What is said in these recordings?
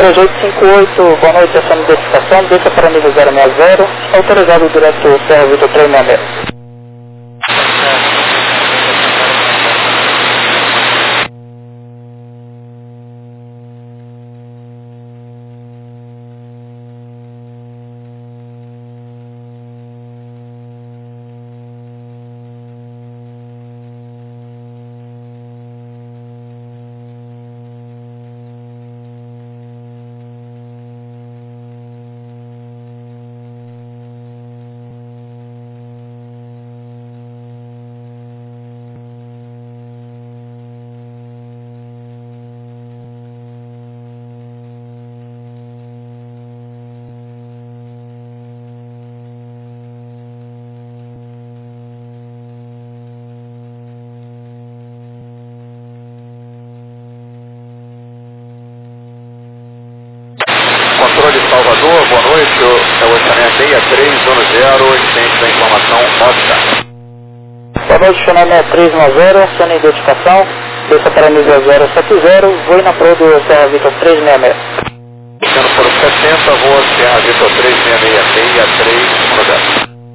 3858, boa noite, essa identificação, desça para nível 060, autorizado direto Serra Vitor 366. Controle Salvador, boa noite, é o orçamento 6310, incêndio da informação Oscar. Boa noite, Channel 6310, sua identificação, desça para nível 070, voe na Pro do Serra Vitor 366. Sendo por 70, rua Serra Vitor 366, 63, número 10.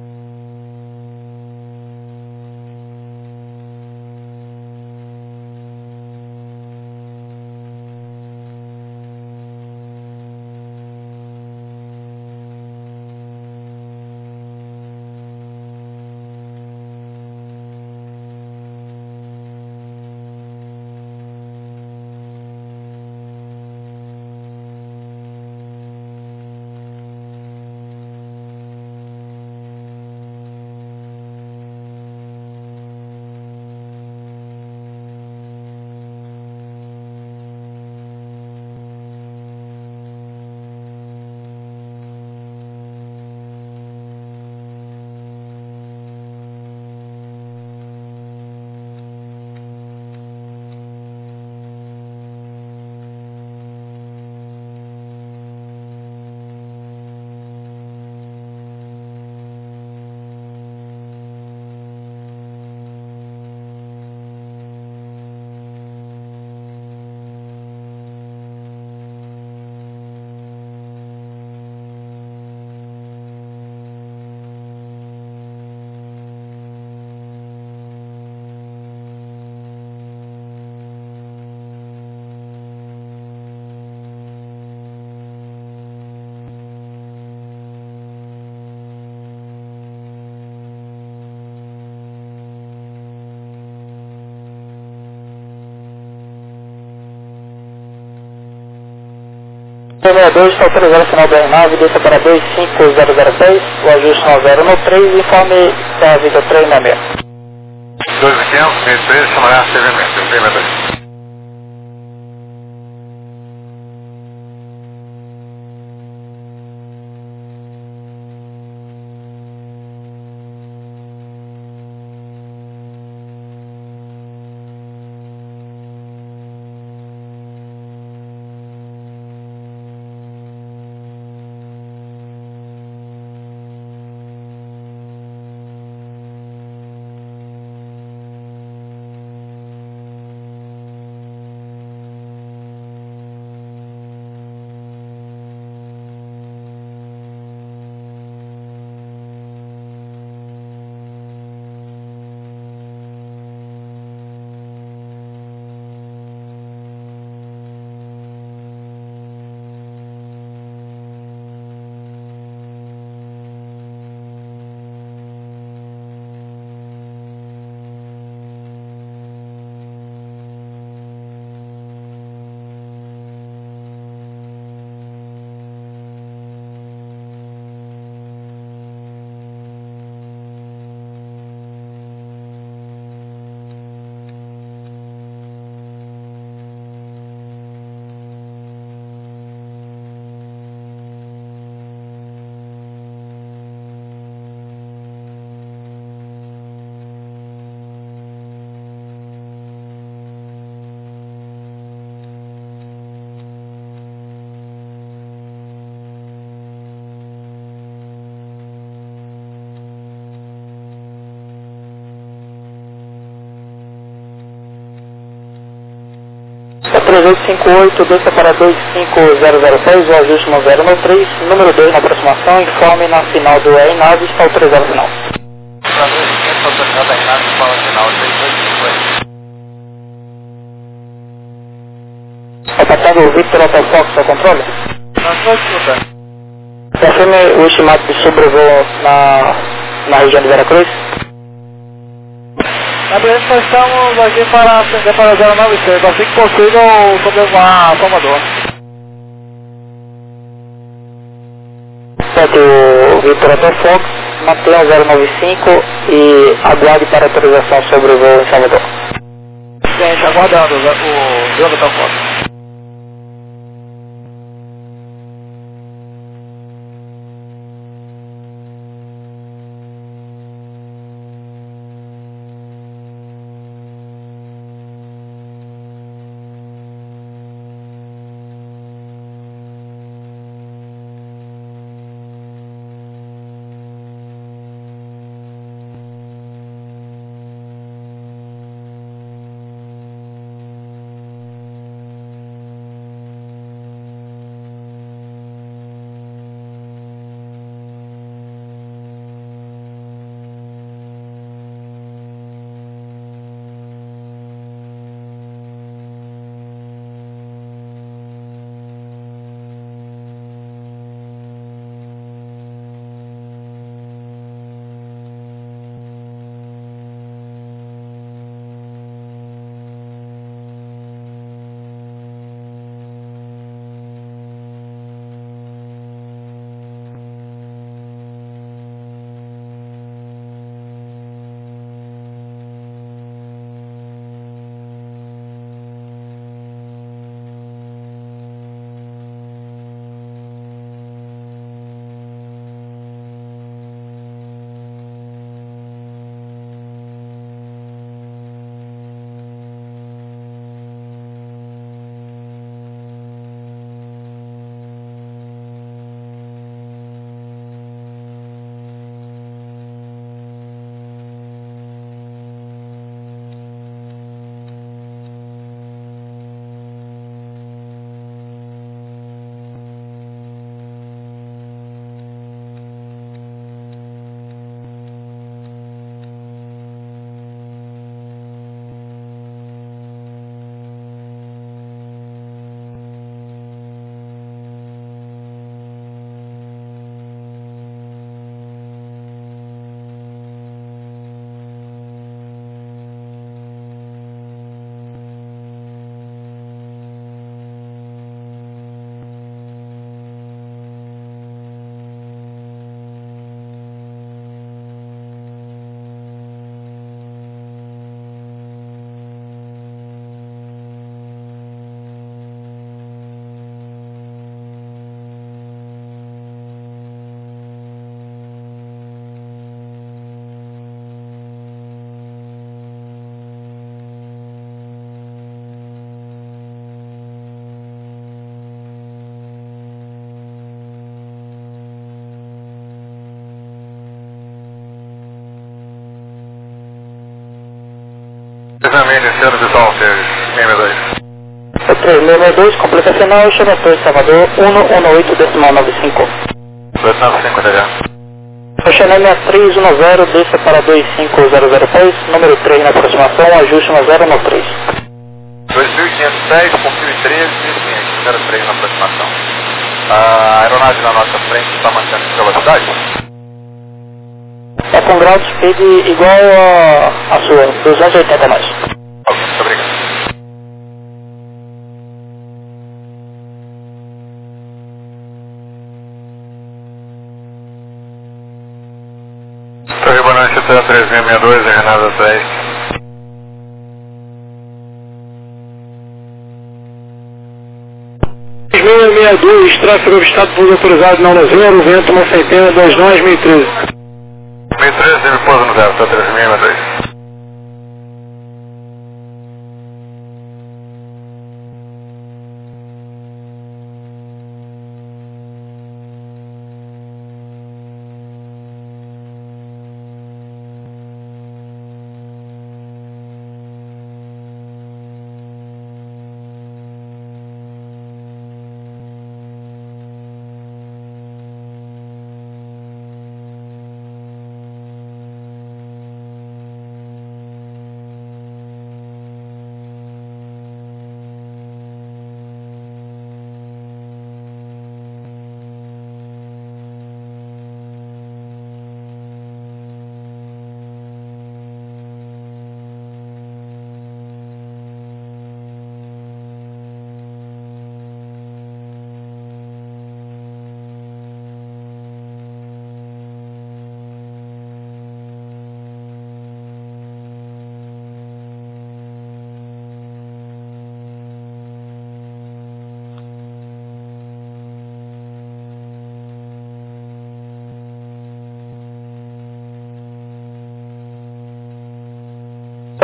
Terminador está autorizado o final da aeronave, desça para 25006, o ajuste 90 no 3, informe Serra Vitor 366. 2500, 1013, chamará CVM, 3858, desça para 25006, o ajuste no 093, número 2 na aproximação, informe na final do EINAV, está autorizado final. Para 2500, autorizado a Renato, fala final, 3858. Reportando Victor Hotel Fox ao controle. Nós vamos escutar. Confirme o estimado de sobrevoo na região de Veracruz. Gabriel, nós estamos aqui para atender para 096, assim que possível sobrevoar Salvador. Certo, o Victor Hotel Fox, mantenha o 095 e aguarde para autorização sobre o voo em Salvador. Gente, aguardando o jogo da foto. Exame iniciando de Salter, M2. 3662, completa final, Xerotor Salvador, 118 decimal 95. 295, DH. Chanel 6310, desça para 25006, número 3 na aproximação, ajuste no 093. 2510, confio 13, 03 na aproximação. A aeronave na nossa frente está mantendo a velocidade? Está com grau de speed igual a sua, 280 mais. Ok, muito obrigado. Torre Bonante até 3662, Renata 10. 3662, tráfego avistado por autorizado na 0, vento uma centena, 2 nós, 1013. 1013, ele pousa no 0, até 3662.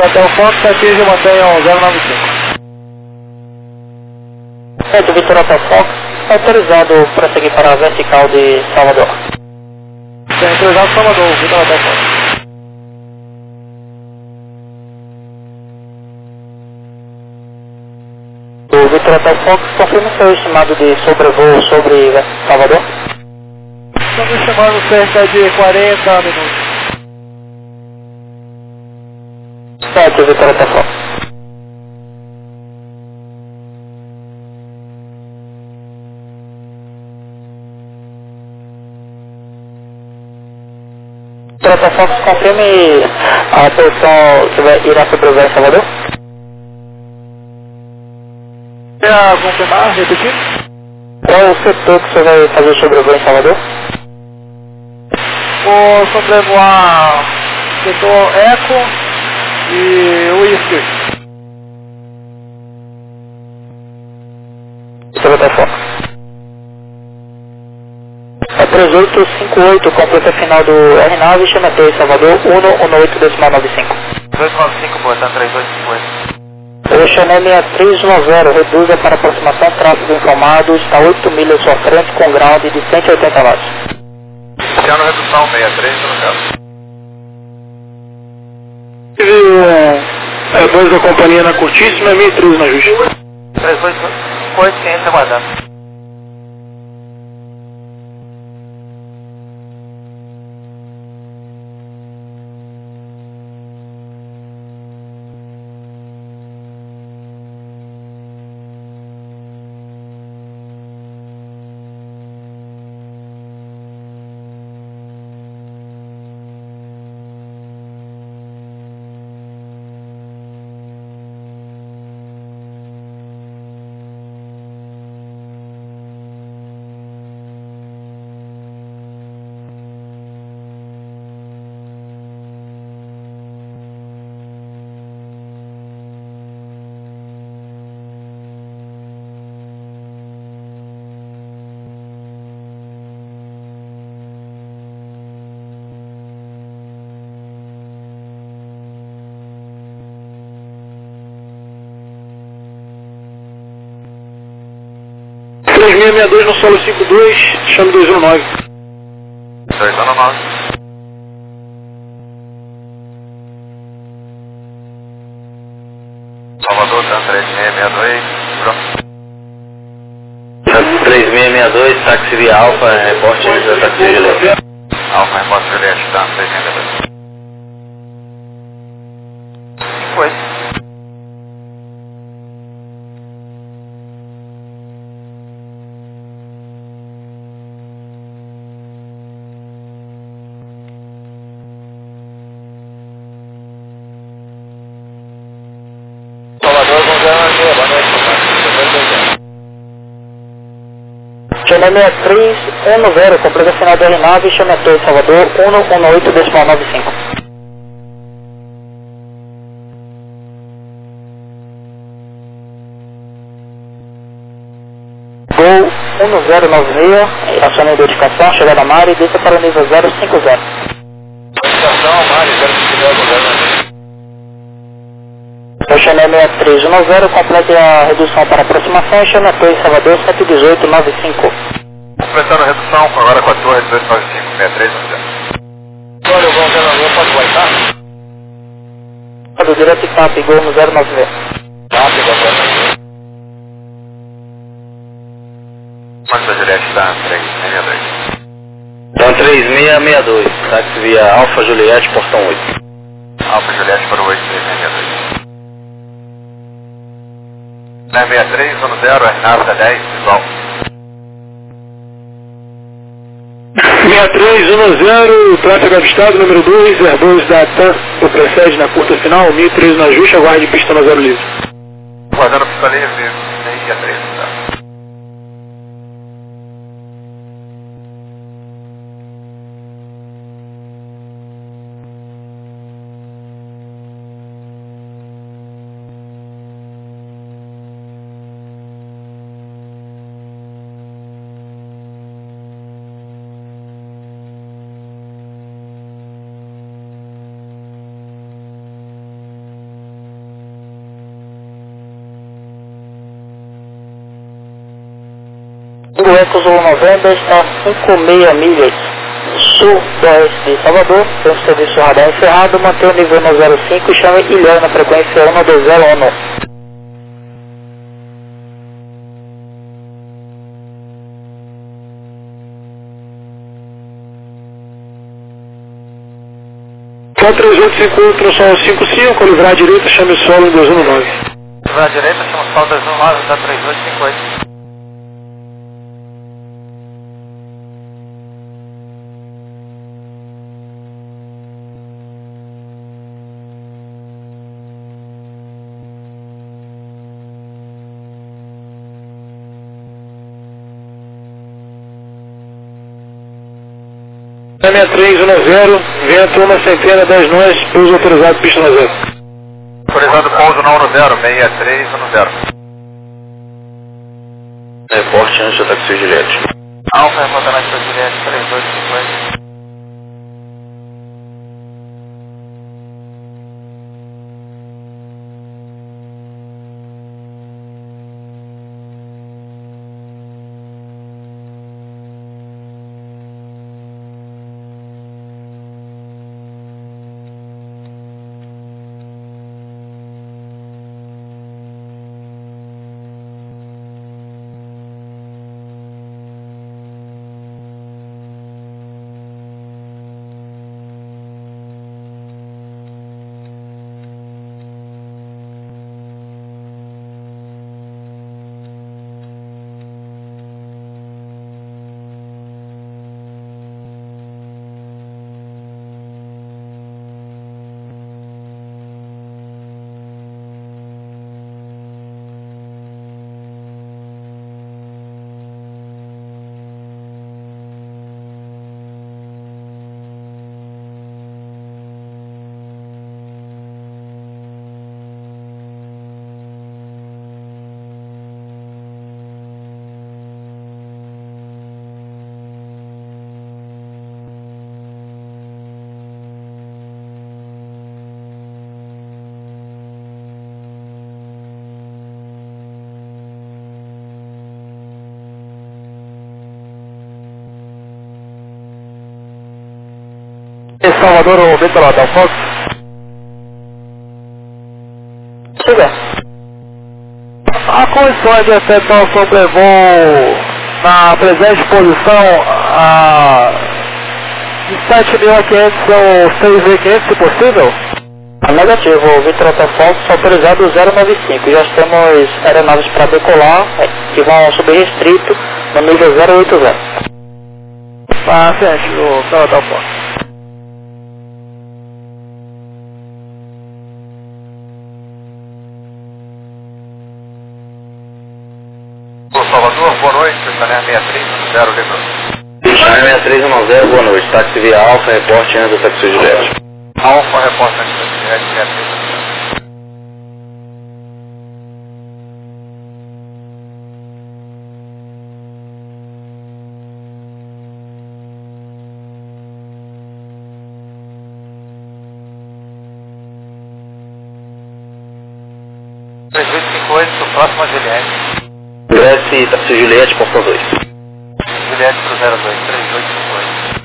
Hotel Fox, atinge e mantenham 095. Certo, Vitor Hotel Fox, autorizado para seguir para a vertical de Salvador. Autorizado Salvador, Vitor Hotel Fox. O Vitor Hotel Fox, confirma seu estimado de sobrevoo sobre Salvador? Estamos chamando cerca de 40 minutos. Certo, Vitor Hotel Fox. Vitor Hotel Fox, confirme a posição que irá sobrevoar Salvador? Quer confirmar, repetir? Qual o setor que você vai fazer o sobrevoo em Salvador? Vou sobrevoar setor Eco e Whisky. Vitor Hotel Fox. É 3858, completa final do RNAV, Xametei, Salvador, 118.95. 295, botando 3858. Oceané 6310, reduza para aproximação, tráfego informado, está 8 milhas sua frente com ground de 180 watts. Iniciando redução 63, no caso. Tive voz da companhia na curtíssima, 1013 na justiça. 3858, ciência aguardando. .3662 no solo 52, chame 219. 219. Salvador, tá 3662. Pronto. 3662, táxi via Alfa, reporte da táxi Juliette. Alfa, reporte Juliette, tá 3662. 58. Salvador, vamos dar uma boa noite, Xané 6310, completa final do RNAV, Xametei, Salvador, 118.95. Gol 1096, acionei identificação, chegada a Mari, desça para o nível 050. Estação, Mari, 050, Oceané 6310, complete a redução para aproximação, Xametei, Salvador, 118.95. Completando a redução, agora com a torre 295, 63, Agora eu vou ver na rua, pode guardar? Do direto TAP, Gol no 096. Tá, pegou agora. Quanto da Juliette tá? 362. Então 3662, táxi via Alfa Juliette, portão 8. Alfa Juliette para o 8362. 63, 10, RNAV 10, visual. 6310, tráfego avistado, número 2, Airbus da TAM, o precede na curta final, 1013 no ajuste, aguarde pista na 0 livre. Guardando pista livre, 63, tá? O Eco Zulu November está 56 milhas sul-oeste de Salvador, tem um serviço radar encerrado, mantém o nível no 05 e chame Ilhéus na frequência 1201. Só 3851, Sol 55, livrar à direita, chame o solo em 219. Livrar à direita, chama o solo 219, está 3858. Na 6310, vento 1 10 nós, pouso autorizado, pista no 0. Autorizado pouso na 10, 6310. Reporte antes da taxi Juliette. Alfa, reportando a taxi Juliette, 3250. Salvador, o Vitor Hotel Fox. Chega. A condições de efetuar o sobrevoo na presente posição de 7.500 ou 6.500, se possível? Negativo, Vitor Hotel Fox, autorizado 095. Já temos aeronaves para decolar, que vão subir restrito no nível 080. Frente, o Vitor Hotel Fox. Salvador, boa noite, Chanel 6310, Vitor. Chanel 6310, boa noite. Táxi via Alfa, reporte antes da taxi Juliette. Alfa, reporte antes da taxi Juliette, 3858, próximo a Juliette. Ingresse taxi Juliette, portão 2. Juliette pro 02, 3858.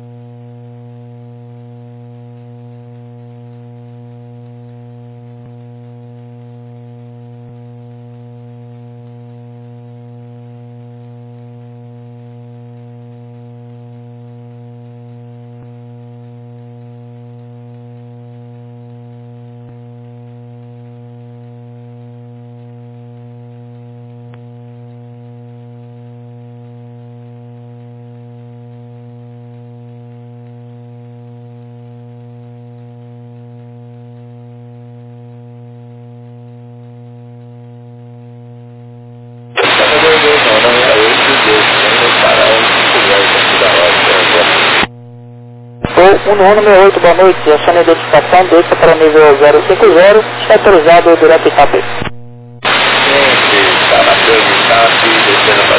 O número 8, boa noite. A sua identificação deixa para o nível 050, está autorizado direto em TAP. Está na TAP, descendo para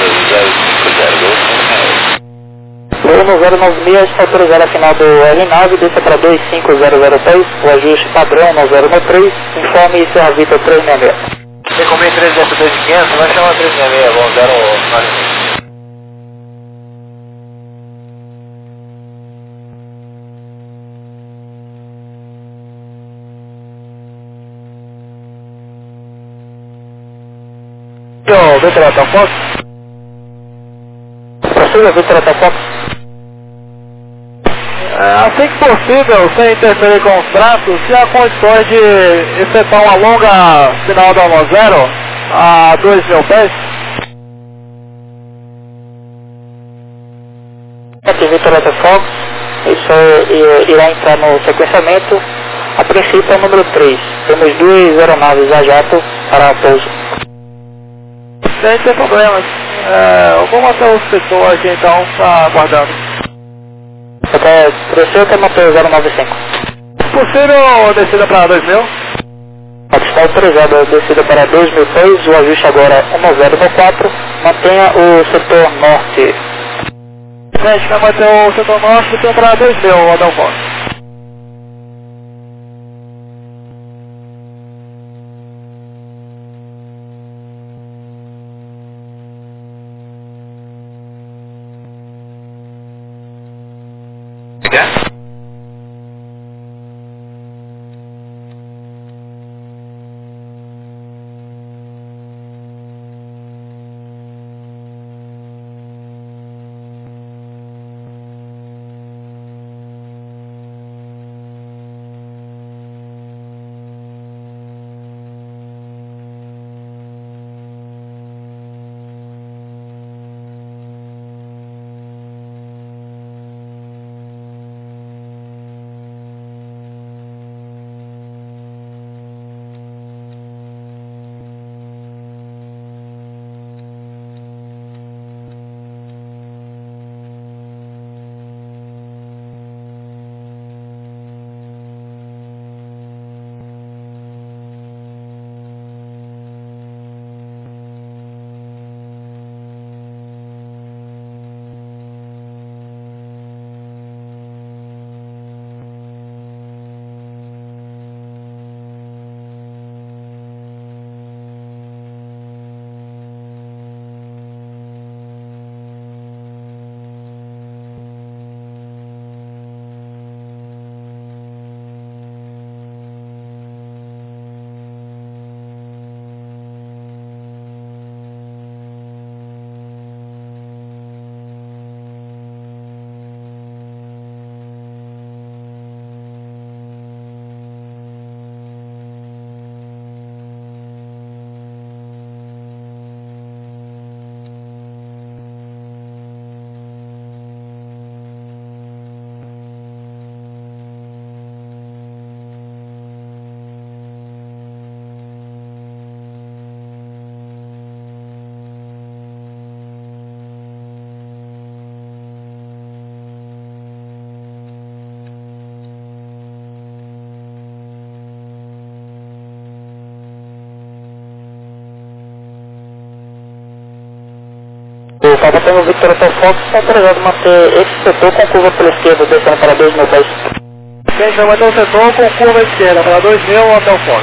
o 050. Bruno 096 está autorizado a final do R9, deixa para 25003, o ajuste padrão no 093, informe e Serra Vitor 366. Recomendo 302 de 500, vai chamar 366, bom, 0... Victor Hotel Fox. Prossiga, Victor Hotel Fox. Assim que possível, sem interferir com os traços, se há condições de efetuar uma longa final da 10 a 2.000 pés. Aqui, Victor Hotel Fox. Isso irá entrar no sequenciamento. A princípio é o número 3. Temos 2 aeronaves a jato para pouso. Sem problemas. Eu vou manter o setor aqui então, tá aguardando. Até cresceu até manter 095. Possível descida para 2.000? Está autorizada a descida para 2.000 pés, o ajuste agora é 1094. Mantenha o setor norte. Gente, vai manter o setor norte então para 2.000, Hotel Fox. O capitão Victor Hotel Fox está autorizado a manter esse setor com curva pela esquerda, descendo para 2.000 pés. Gente, vai manter o setor com curva esquerda para 2.000 Hotel Fox.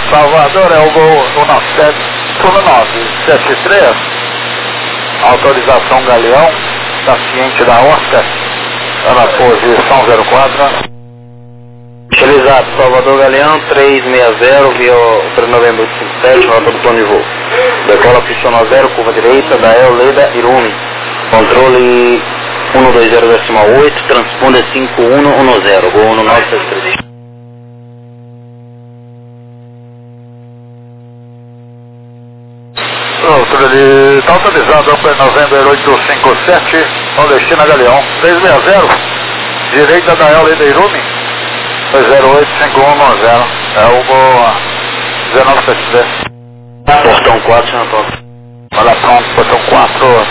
Salvador, é o voo 1973, autorização Galeão, está ciente da Oscar, está na posição 04. Utilizado, Salvador Galeão, 360, via 3 de novembro 57, rota do plano de voo. Decola pistão 0, curva direita, da Leda Irumi. Controle 120,8, transponder 5110, voo 1963. Ele está autorizado para November 857, Nordestina Galeão, 360, direita da Leda Irumi, 2085110, é o voo 1973. Portão 4, São Paulo. Olha pronto, portão 4,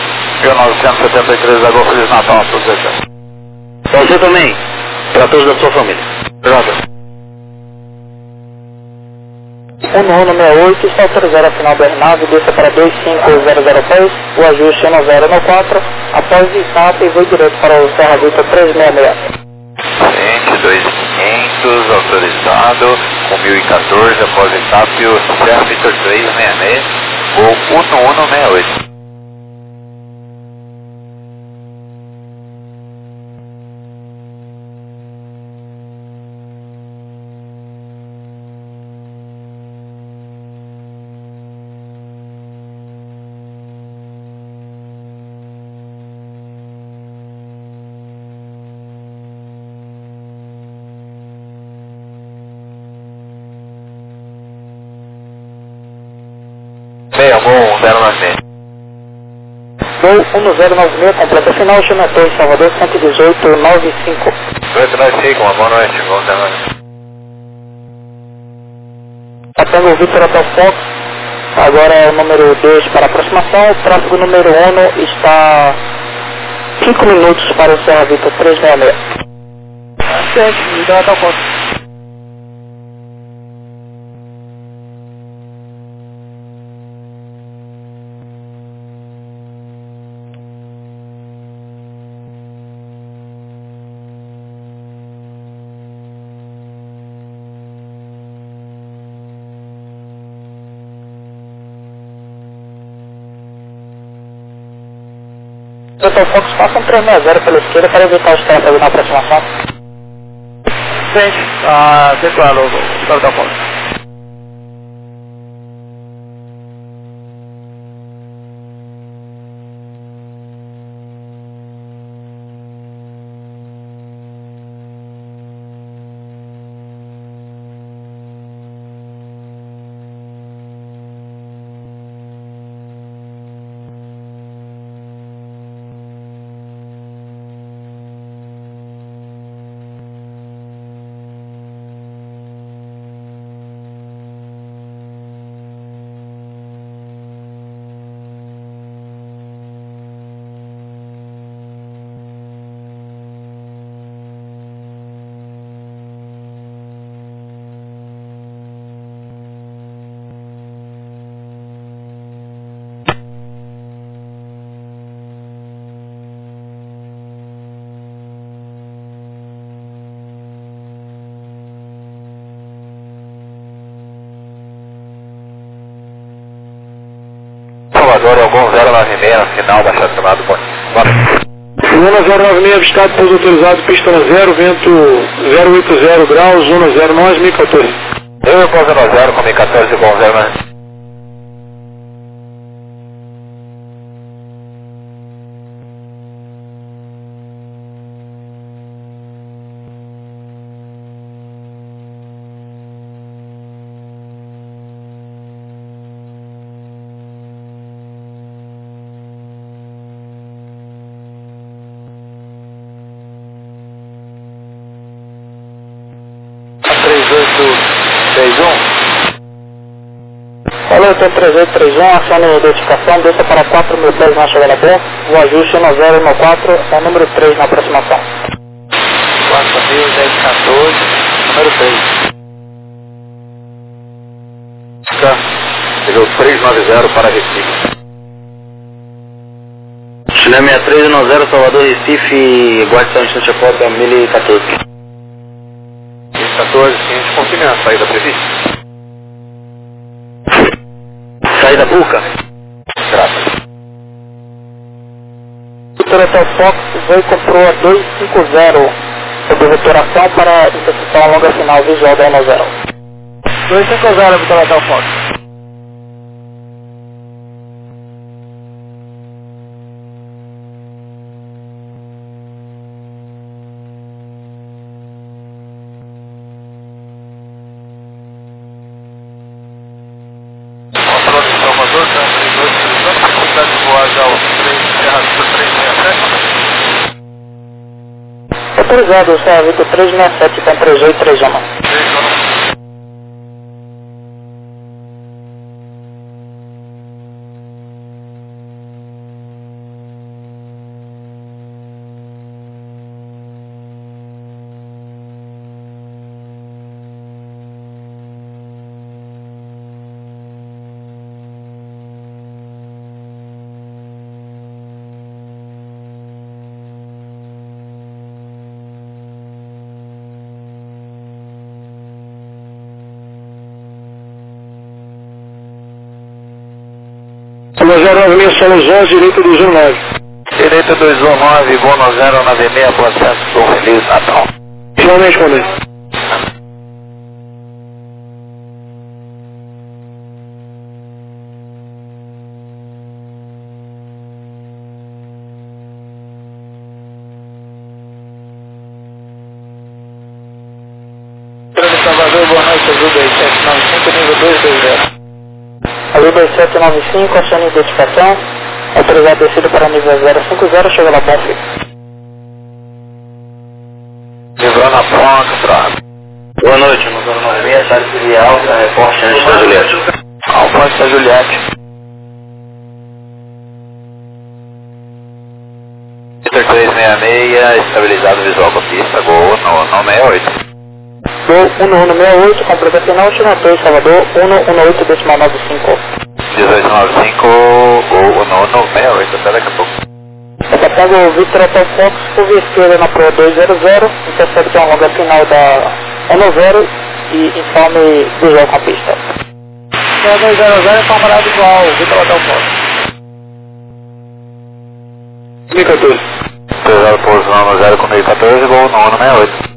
1973, agora Feliz Natal, tudo certo. Você também, para todos da sua família. Obrigado. 1168, está autorizado a final da aeronave, desça para 25006, o ajuste é 9094, após o ISAP e voo direto para o Serra Vita 366. 22.500, autorizado, com 1014, após o ISAP, o Serra Vita 366, voo 1168. Voo 1096. Voo 1096, completa final, chama Torre Salvador 11895. 895, uma boa noite, voo 1096. Tango Victor Hotel Fox, agora é o número 2 para aproximação, o tráfego número 1 está 5 minutos para o Serra Vita 366. Gente, Victor Hotel Fox. Hotel Fox, faça um 360 pela esquerda para evitar os tráfegos na aproximação. Sim, declaro o Hotel Fox. Salvador, é o voo 096, na final da chamada do 1096, estado pouso autorizado, pista 0, vento 080 graus, zona 09, 1014. Eu vou 00 com 1014, voo 09. Falou, então 3831, acione a identificação, desça para 4.000 pés na chegada a bordo, o ajuste 1094, é o número 3 na aproximação. 4.014, número 3. Tá, chegou 390 para Recife. Chile 6390, Salvador, Recife, Guarda São Instante Cópia, 1014. 1014, ciente, confirme a saída prevista. Puca. Graças. Vitor Hotel Fox veio e comprou a 250 sobre veturação para interceptar uma longa final visual da 10. 250, Vitor Hotel Fox. Controle de Salvador, câmera 2, possibilidade de voar já o 367. Autorizado, Serra Vitor 367 com 3831. 3 096, Solo 11, direito 219. Direito 219, voo no 096, Boa Santos, Sou Feliz Natal. Finalmente, comandante. Grande Salvador, boa noite, Azul 2795, nível 220. Azul 2795, acione a identificação, autorizado descido para nível 050, chega lá, bom filho. Livrando a ponta, Prado. Boa noite, no 096, Charles de Alta, reporte antes da Juliette. Alfonso da Juliette. Vitor 366, estabilizado visual com pista, Gol no 68. Gol 1168, completa final, última 2, Salvador, 118, decimal 95. 1895, Gol no 68, até daqui a pouco. Daqui o Vitor Hotel Fox, curva esquerda na Pro 200, intercepta uma longa final da 10 e informe visual com a pista. 200, camarada igual, Vitor Hotel Fox. 1014. Pesado pouso no 0 com 1014, Gol no 68.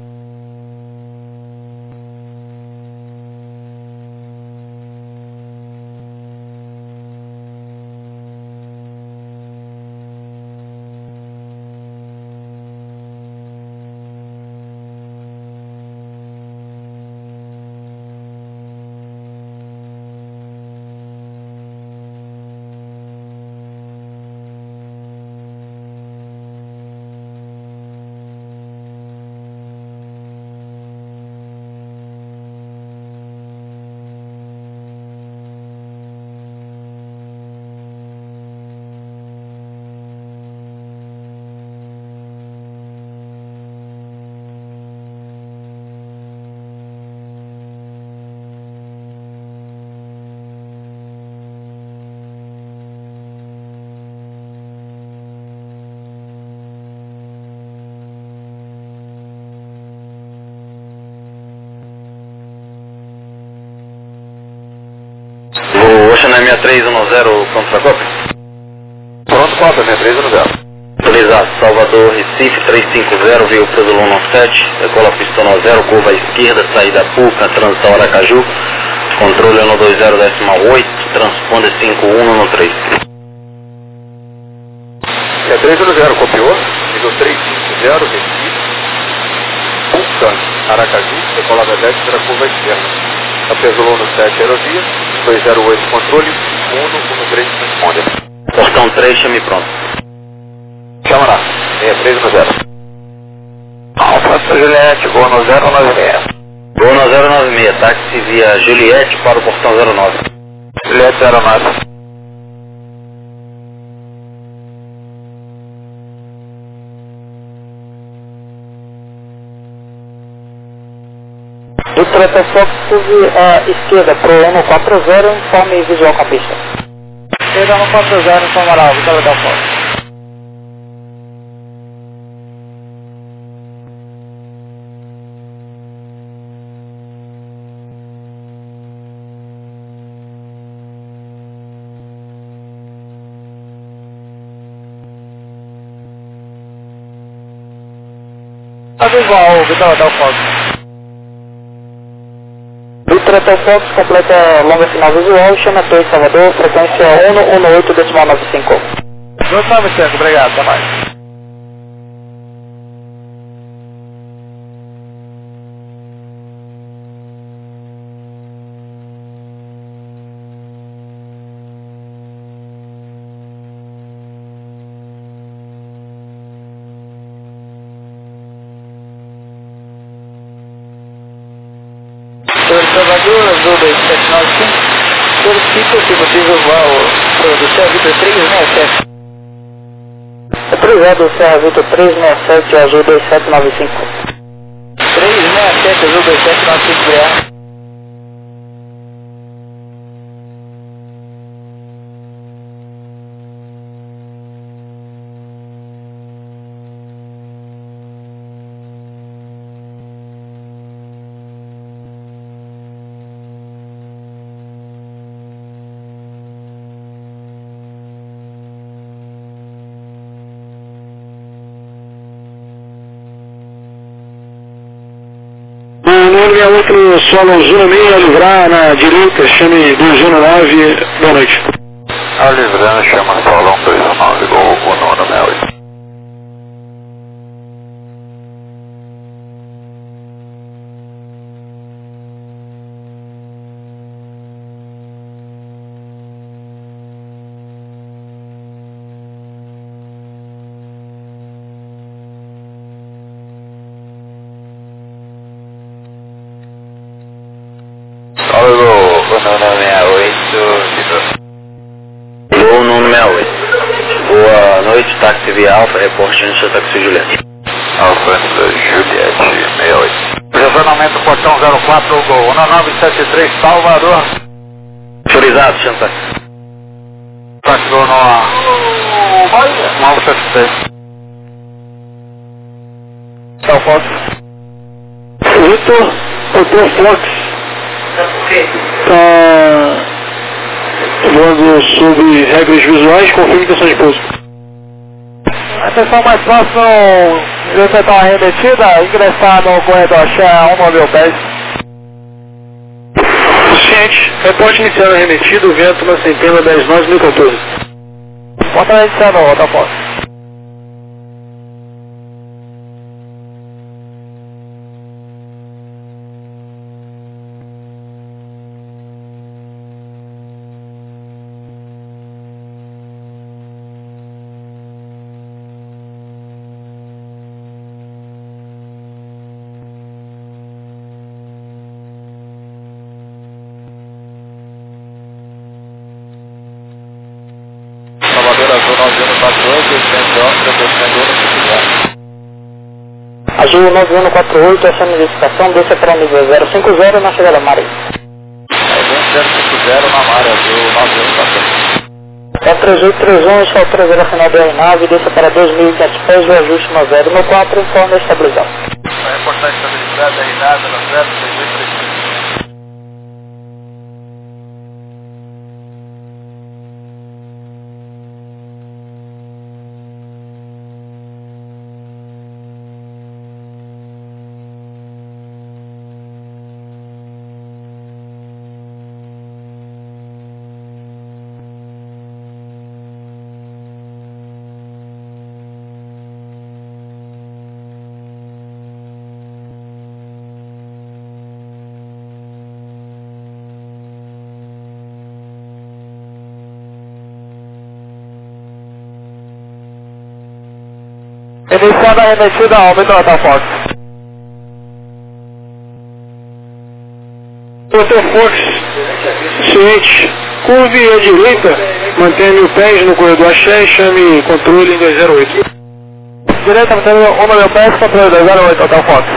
O Ocean 6310, pronto para cópia? Pronto, cópia, 6310. Autorizado, Salvador, Recife 350, veio para o 197, decola pistão no 0, curva à esquerda, saída Puca, transição Aracaju, controle no 20,8, transponde 51 no 3. É 310, copiou? Nível 350, Recife, Puca, Aracaju, decolada 10 para a curva à esquerda. Apesou no 7, aerovia, 208, controle, 113, responde. Portão 3, chame pronto. Chama lá, 6310. Alfonso da Juliette, Gol no 096. Gol no 096, táxi via Juliette para o portão 09. Juliette 09. Vitor Hotel Fox, curva à esquerda, Pro 140, informe visual com a pista. Esquerda 140, São Amaral, Vitor Hotel Fox. Tá visual, Vitor Hotel Fox. Vitor Hotel Fox completa longa final visual, chama Torre Salvador, frequência 118.95. 295, obrigado, até mais. Torre Salvador, Azul 2795, solicita se possível voo do Serra Vitor 367. Autorizado Serra Vitor 367, Azul 2795. 367, Azul 2795, obrigado. O 968 solo Zona Meia, livrar na direita, chame do Zona 9, boa noite. A livrando chama Solon 29, igual o nono 68. O nono 68, Vitor. Voo nono 68. Boa noite, táxi via Alfa, reporte no seu táxi Juliette. Alfa Juliette 68. Estacionamento portão 04, Gol 1973, Salvador. Autorizado, senhor táxi. Táxi Gol no Alfa 73. Hotel Fox. Vitor, Hotel Fox. Está voando sobre regras visuais, confirme intenção de pouso. Atenção mais próximo, efetuar uma remetida, ingressar no corredor Xé 1 pés. Ciente, reporte iniciando a remetida, o vento na centena 10.9.014. Porta iniciando o Hotel Fox. Salvador Azul 9148, extensão, descendo no Portugal. Azul 9148, essa identificação, desça para nível 050 na chegada Maria. Azul 050 na Maria, Azul 9148. É 3831, está autorizado a final da aeronave, desça para 2.500 pés, o ajuste no 094, forma estabilizado. Vai reportar estabilidade airada no 033. Iniciando a remetida ao Vitor Hotel Fox. Hotel Fox, ciente, curve à direita, mantenha 1000 pés no corredor Axé e chame controle em 208. Direita, mantendo 1 pés, controle 208, Hotel Fox.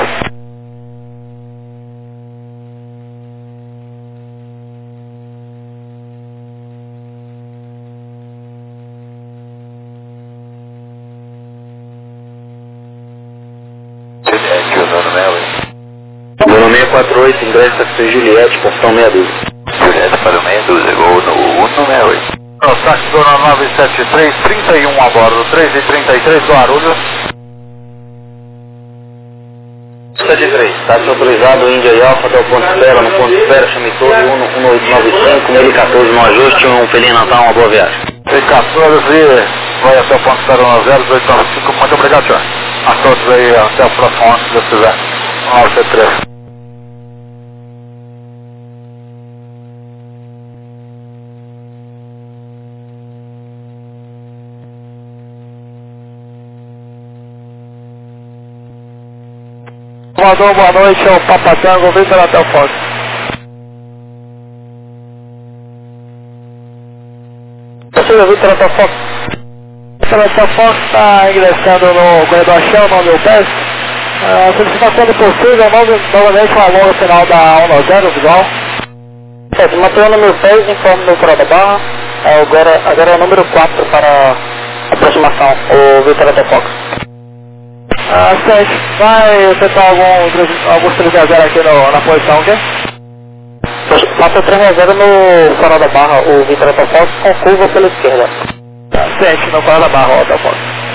Juliette, o nono 68. Nono 648, ingresso táxi Juliette, portão 62. Juliette para o 62, igual no 168. O táxi Gol 973, 31 a bordo, 3h33, Guarulhos. 973. Táxi autorizado Índia e Alfa até o ponto espera, no ponto espera, chame todo 1895, 1014 no ajuste, um Feliz Natal, uma boa viagem. 14 vai até o ponto 010, 1895, muito obrigado, senhor. A todos aí, até a próxima ano, se Deus quiser. 973. Salvador, boa noite, é o Papa Tango, Vitor Hotel Fox. Possível, Vitor Hotel Fox. Vitor Hotel Fox está ingressando no corredor Shell, no meu pés. Solicitação de possível, novamente uma longa final da 10, igual. Certo, mantendo o meu pés, informe no fora da barra. Agora é o número 4 para aproximação, o Vitor Hotel Fox. Sérgio, vai efetuar alguns 3x0 aqui na posição, ok? Passa 3x0 no fora da barra, o Vitor Hotel Fox, com curva pela esquerda. 7 no fora da barra, o Hotel Fox.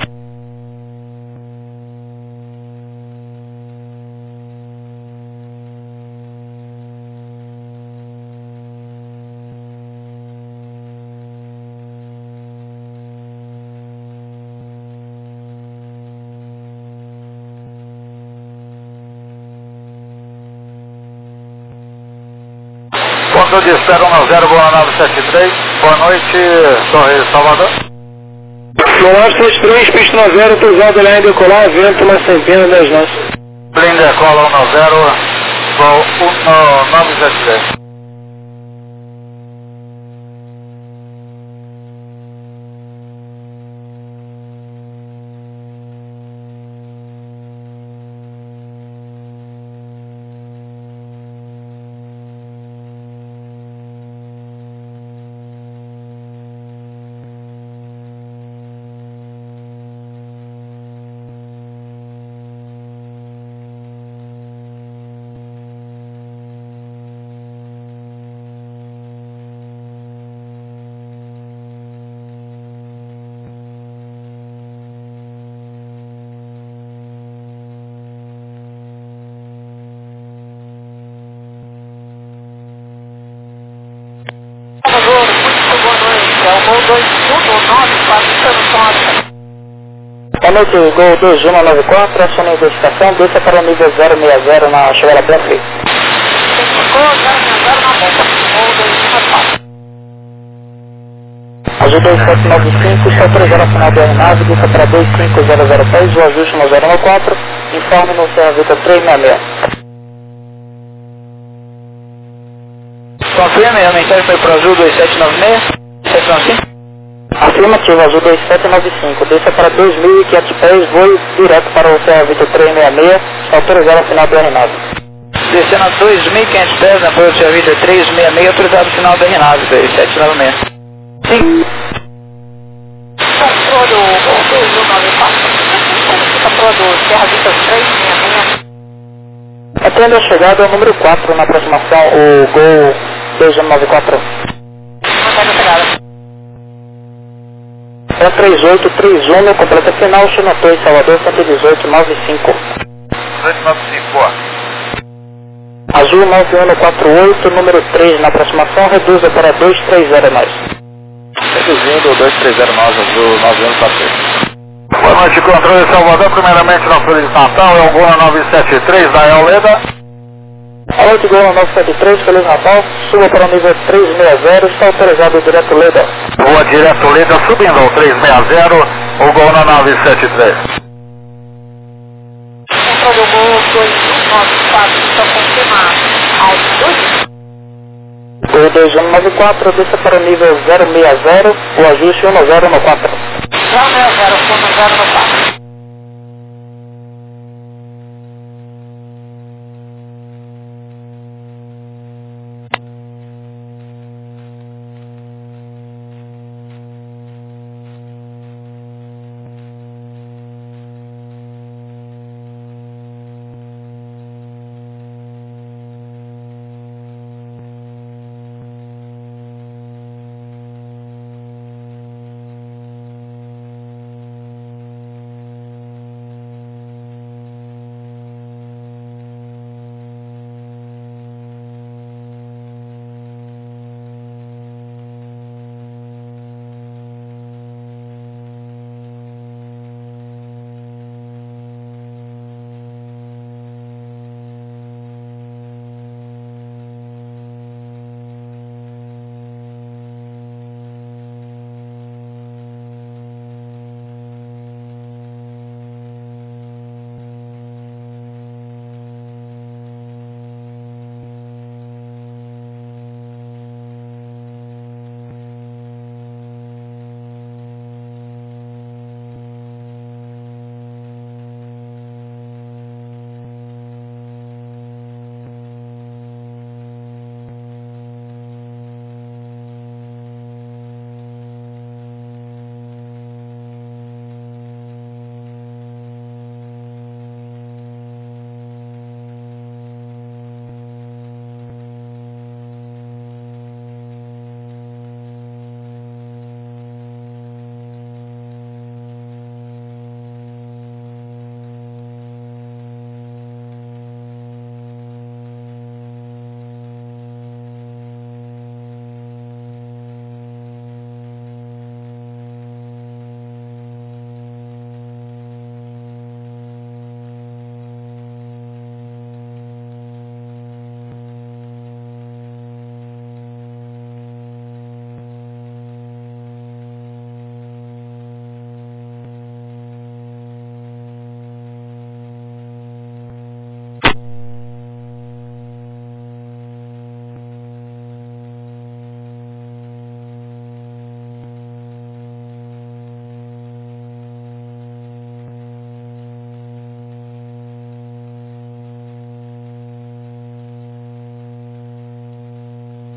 Ponto de espera 10, boa 973. Boa noite, Torre Salvador. Boa 973, pista 90, autorizado linha decolar, vento uma centena das nós. Linha decola 10, voo 973. Boa noite, Gol 2194, acione a identificação, desça para o nível 060 na Chevrolet Black. Azul 2795, está autorizado a final do aeronave, desça para 25006, o ajuste no 014, informe no Serra 366. Confirme, a mensagem foi para o Azul 2796, 795. Afirmativo, Azul 2795, desça para 2.500 pés, voe direto para o Serra 366, está autorizado a final do aeronave. Descendo a 2.500 pés na Porto de Vida 366, autorizado o final da Renave, 2796. Sim. Controle o 2194. Controle o Serra Vita 366. Atendo a chegada ao número 4 na aproximação, o Gol 2194. Mantendo a chegada. É 3831 no completa final, China 2, Salvador 11895. 295. Azul 9148, número 3 na aproximação, reduza para 230 mais. Reduzindo 2309, Azul 9143. Boa noite, controle Salvador. Primeiramente, nosso Feliz Natal é o Gol 973 da Eoleda. Boa noite, Gol 973, Feliz Natal. Suba para o nível 360, está autorizado o direto Leda. Rua direto Leda, subindo ao 360, o Gol 973. Controle o Gol 2194, está confirmado. Gol 2194, desça para o nível 060, o ajuste 10 no 4. 060, 10 no 4.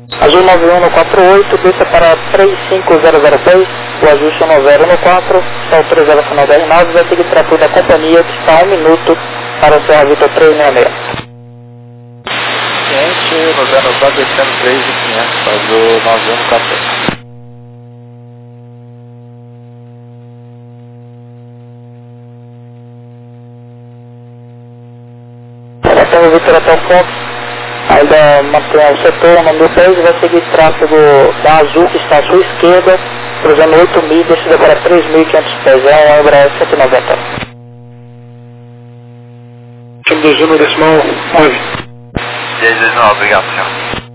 Azul 9148, desça para 35002, o ajuste 1014, está autorizado a final da R9, vai seguir para da companhia, que está a 1 minuto para o Serra Vitor 366. Ciente, no 04 descendo 3.500, Azul 9148. Até o Vitor até o Fox, ainda mantém o setor no 1010 e vai seguir tráfego da Azul, que está à sua esquerda, cruzando 8 milhas, descida para 3.500 pés, é um Embraer 190. Chamo 21 decimal 9. 1019, obrigado, senhor.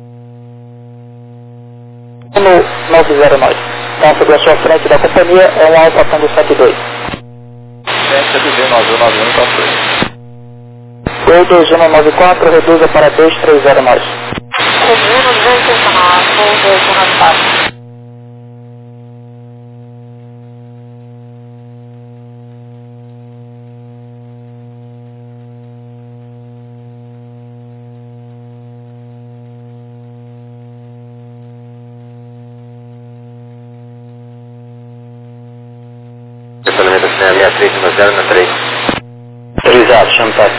1909. Tráfego à sua frente da companhia é um Alfa Tango 72. Ciente, avisando, Azul 9148. Gol 2194, reduza para 230 mais. Segundo 269, Gol 294. Departamento da 6310 Autorizado, chama táxi.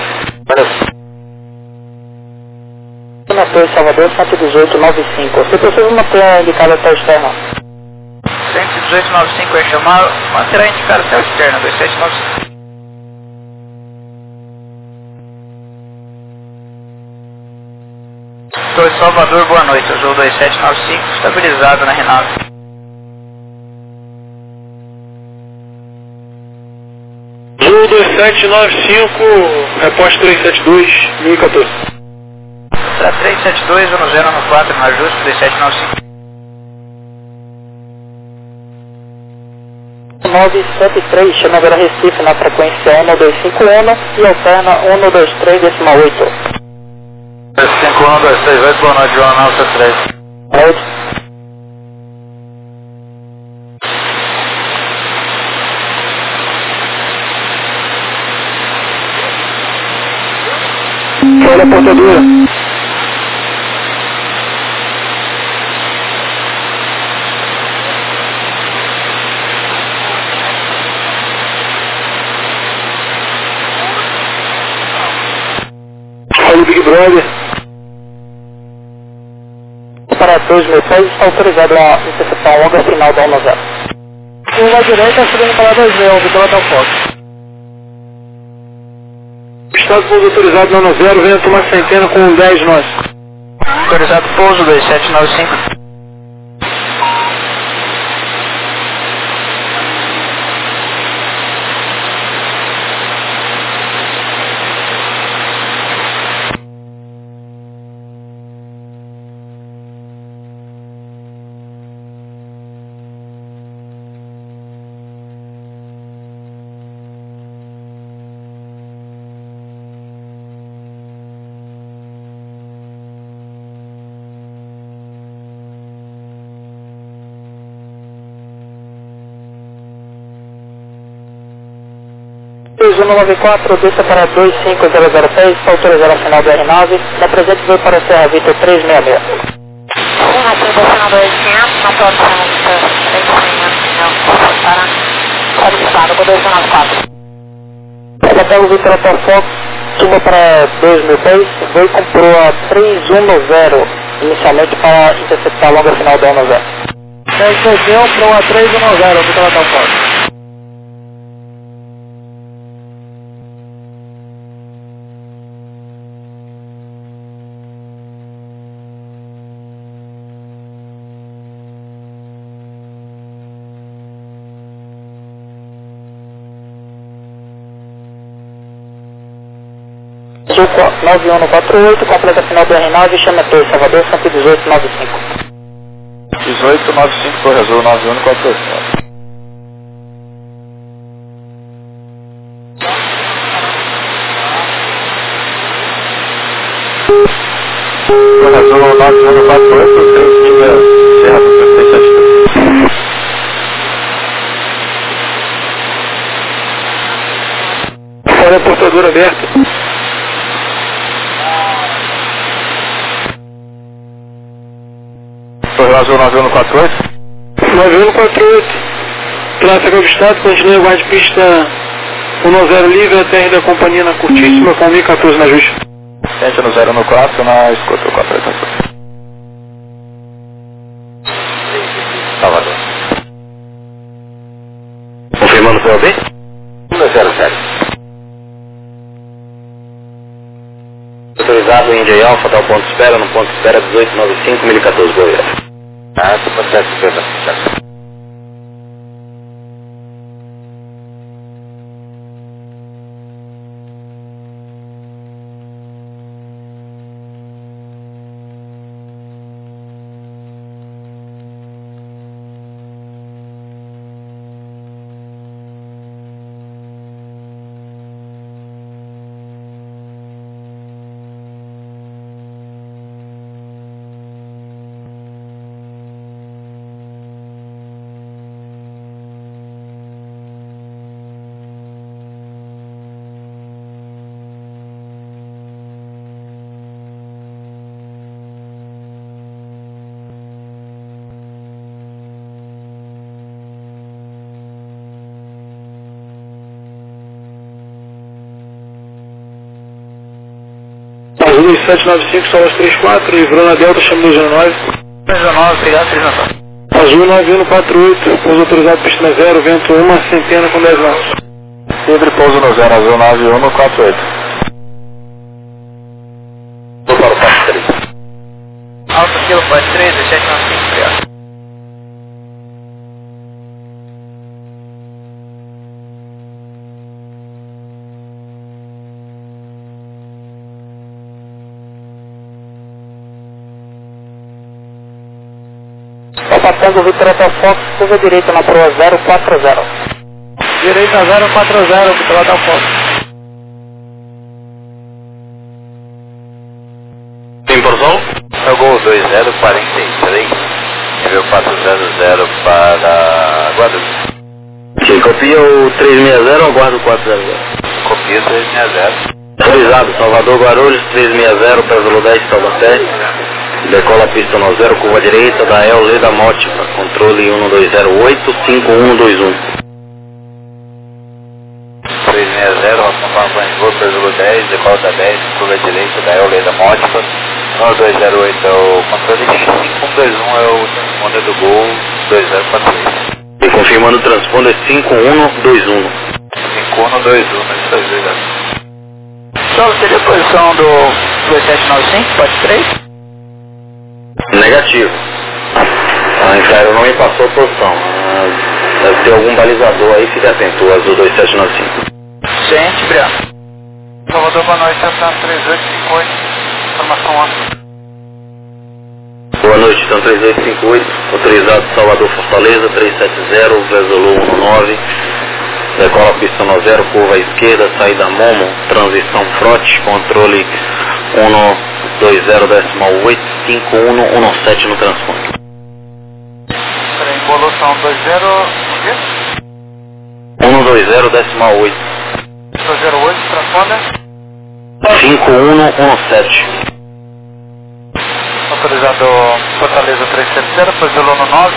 Na Torre Salvador, 11895. Se possível, manter a indicada até o externo. 11895 é chamar, manterá indicado até o externo, 2795. Torre Salvador, boa noite, Azul 2795, estabilizado na Renata. Azul 2795, reposte 372, 1014. Para 372, 1094, no ajuste, 2795. 973, chama agora Recife na frequência 1251 e alterna 123 decimal 8. 5123, boa noite, Jornal C3. Noite. Olha a portadura. Olha o Big Brother. Para 2000 pés, está autorizado a interceptar longa final da 10. Curva à direita, subindo para 2000, Vitor até o Fox. Estado de pouso autorizado na 90, vento uma centena com 10 nós. Autorizado pouso, 2795. Azul 194, desça para 25000 pés, está autorizado a final do R9, da presente veio para o Serra Vitor 366. Sim, aqui descendo 2500, na produção do 300, não, para solicitado com 294. Até o Vitor até o Fox, suba para 2000 pés, veio e comprou a 310 inicialmente para interceptar a longa final da 10. 10 para a 310, Vitor até o Fox. Sul 9148, completa a final do R9, chama Torre Salvador 11895. 1895, Torre Azul 9148. Torre Azul 9148, 3 milhas, Serra do 372. Olha a portadura aberta. Azul 9148. 9148. Tráfego avistado, continue aguarde pista 10 livre, a TR da companhia na curtíssima, com 1014 na justa. Gente no 014, na escuta 48. Salvador. Confirmando o POB? 107. Autorizado Índia e Alfa, dá o ponto de espera, no ponto de espera 1895, 1014, Goiás. Ah, tu processo de espera. Azul 795, Solas 34, livrou na Delta, chama 219. 219, obrigado, 319. Azul 9148, pouso autorizado pista 0, vento 1 centena com 10 knots. Livre pouso no 0, Azul 9148. Vou para o passo 3. Alfa Kilo, pode 3, 795, obrigado. Alfa Tango Vitor Hotel Fox, curva direita na proa 040. Direita 040, Vitor Hotel Fox. Tem porção? É o Gol 2043, nível 400 para Guadalupe. Quem copia o 360 ou aguarda o 400? Copia o 360. Autorizado, Salvador Guarulhos, 360, Pésolo 10, Taubaté. Decola a pista no 0, curva direita da El Leda Mótica, controle 1208, 5121. 360, acompanhou Pésolo 10, decola da 10, curva direita da El Leda Mótica. 1208 é o controle 5121 é o transponder do Gol 2043. E confirmando o transponder 5121. 5121, isso aí, Só seria a posição do 2795, pode 3? Negativo. A Inferno não me passou a posição. Deve ter algum balizador aí, fique atento, o Azul 2795. Gente, obrigado. Salvador, boa noite, Santana 3858, informação A. Boa noite, então 3858, autorizado Salvador Fortaleza, 370, Vesolu 19, decola a pista no 0, curva à esquerda, saída Momo, transição Frote, controle 120.8, 5117 no transponder. Peraí, evolução 20, o quê? 120.8. 208, transponder. 5117. Autorizado Fortaleza 370, Pezelo no 9.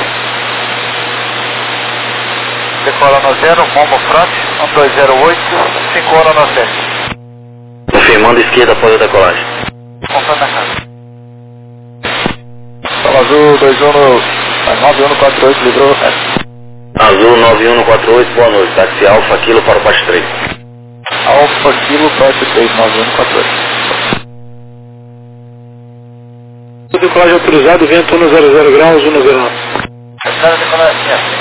Decola no 0, Momo Front, 1208, 5 horas no 7. Confirmando esquerda após a decolagem. Confirma a casa. Azul 9148, livrou. Azul 9148, boa noite. Táxi Alfa Kilo para o Passo 3. Alfa Kilo, Passo 3, 9148. Decolagem autorizado, vento 100 graus, 109. Essa decolagem,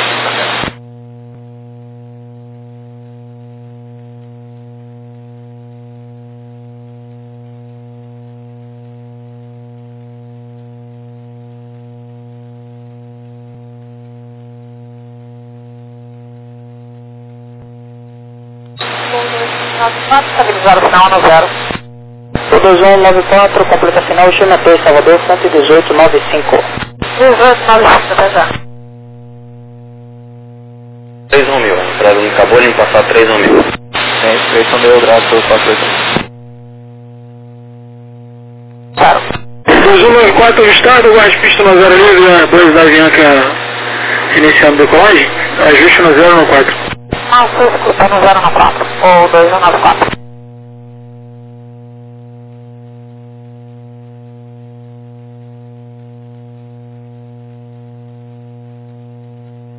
estabilizado final no 0. O 2194, completa final, GMT, Salvador, 11895. 1895, tá já. 31000, a entrada não acabou de me passar 31000. Sim, 31000 graus, 483. Claro. 2194 avistado, guarde pista no 0 livre, 2 da Avianca iniciando decolagem, ajuste no 094. Não, você escuta no 094, ou 2194.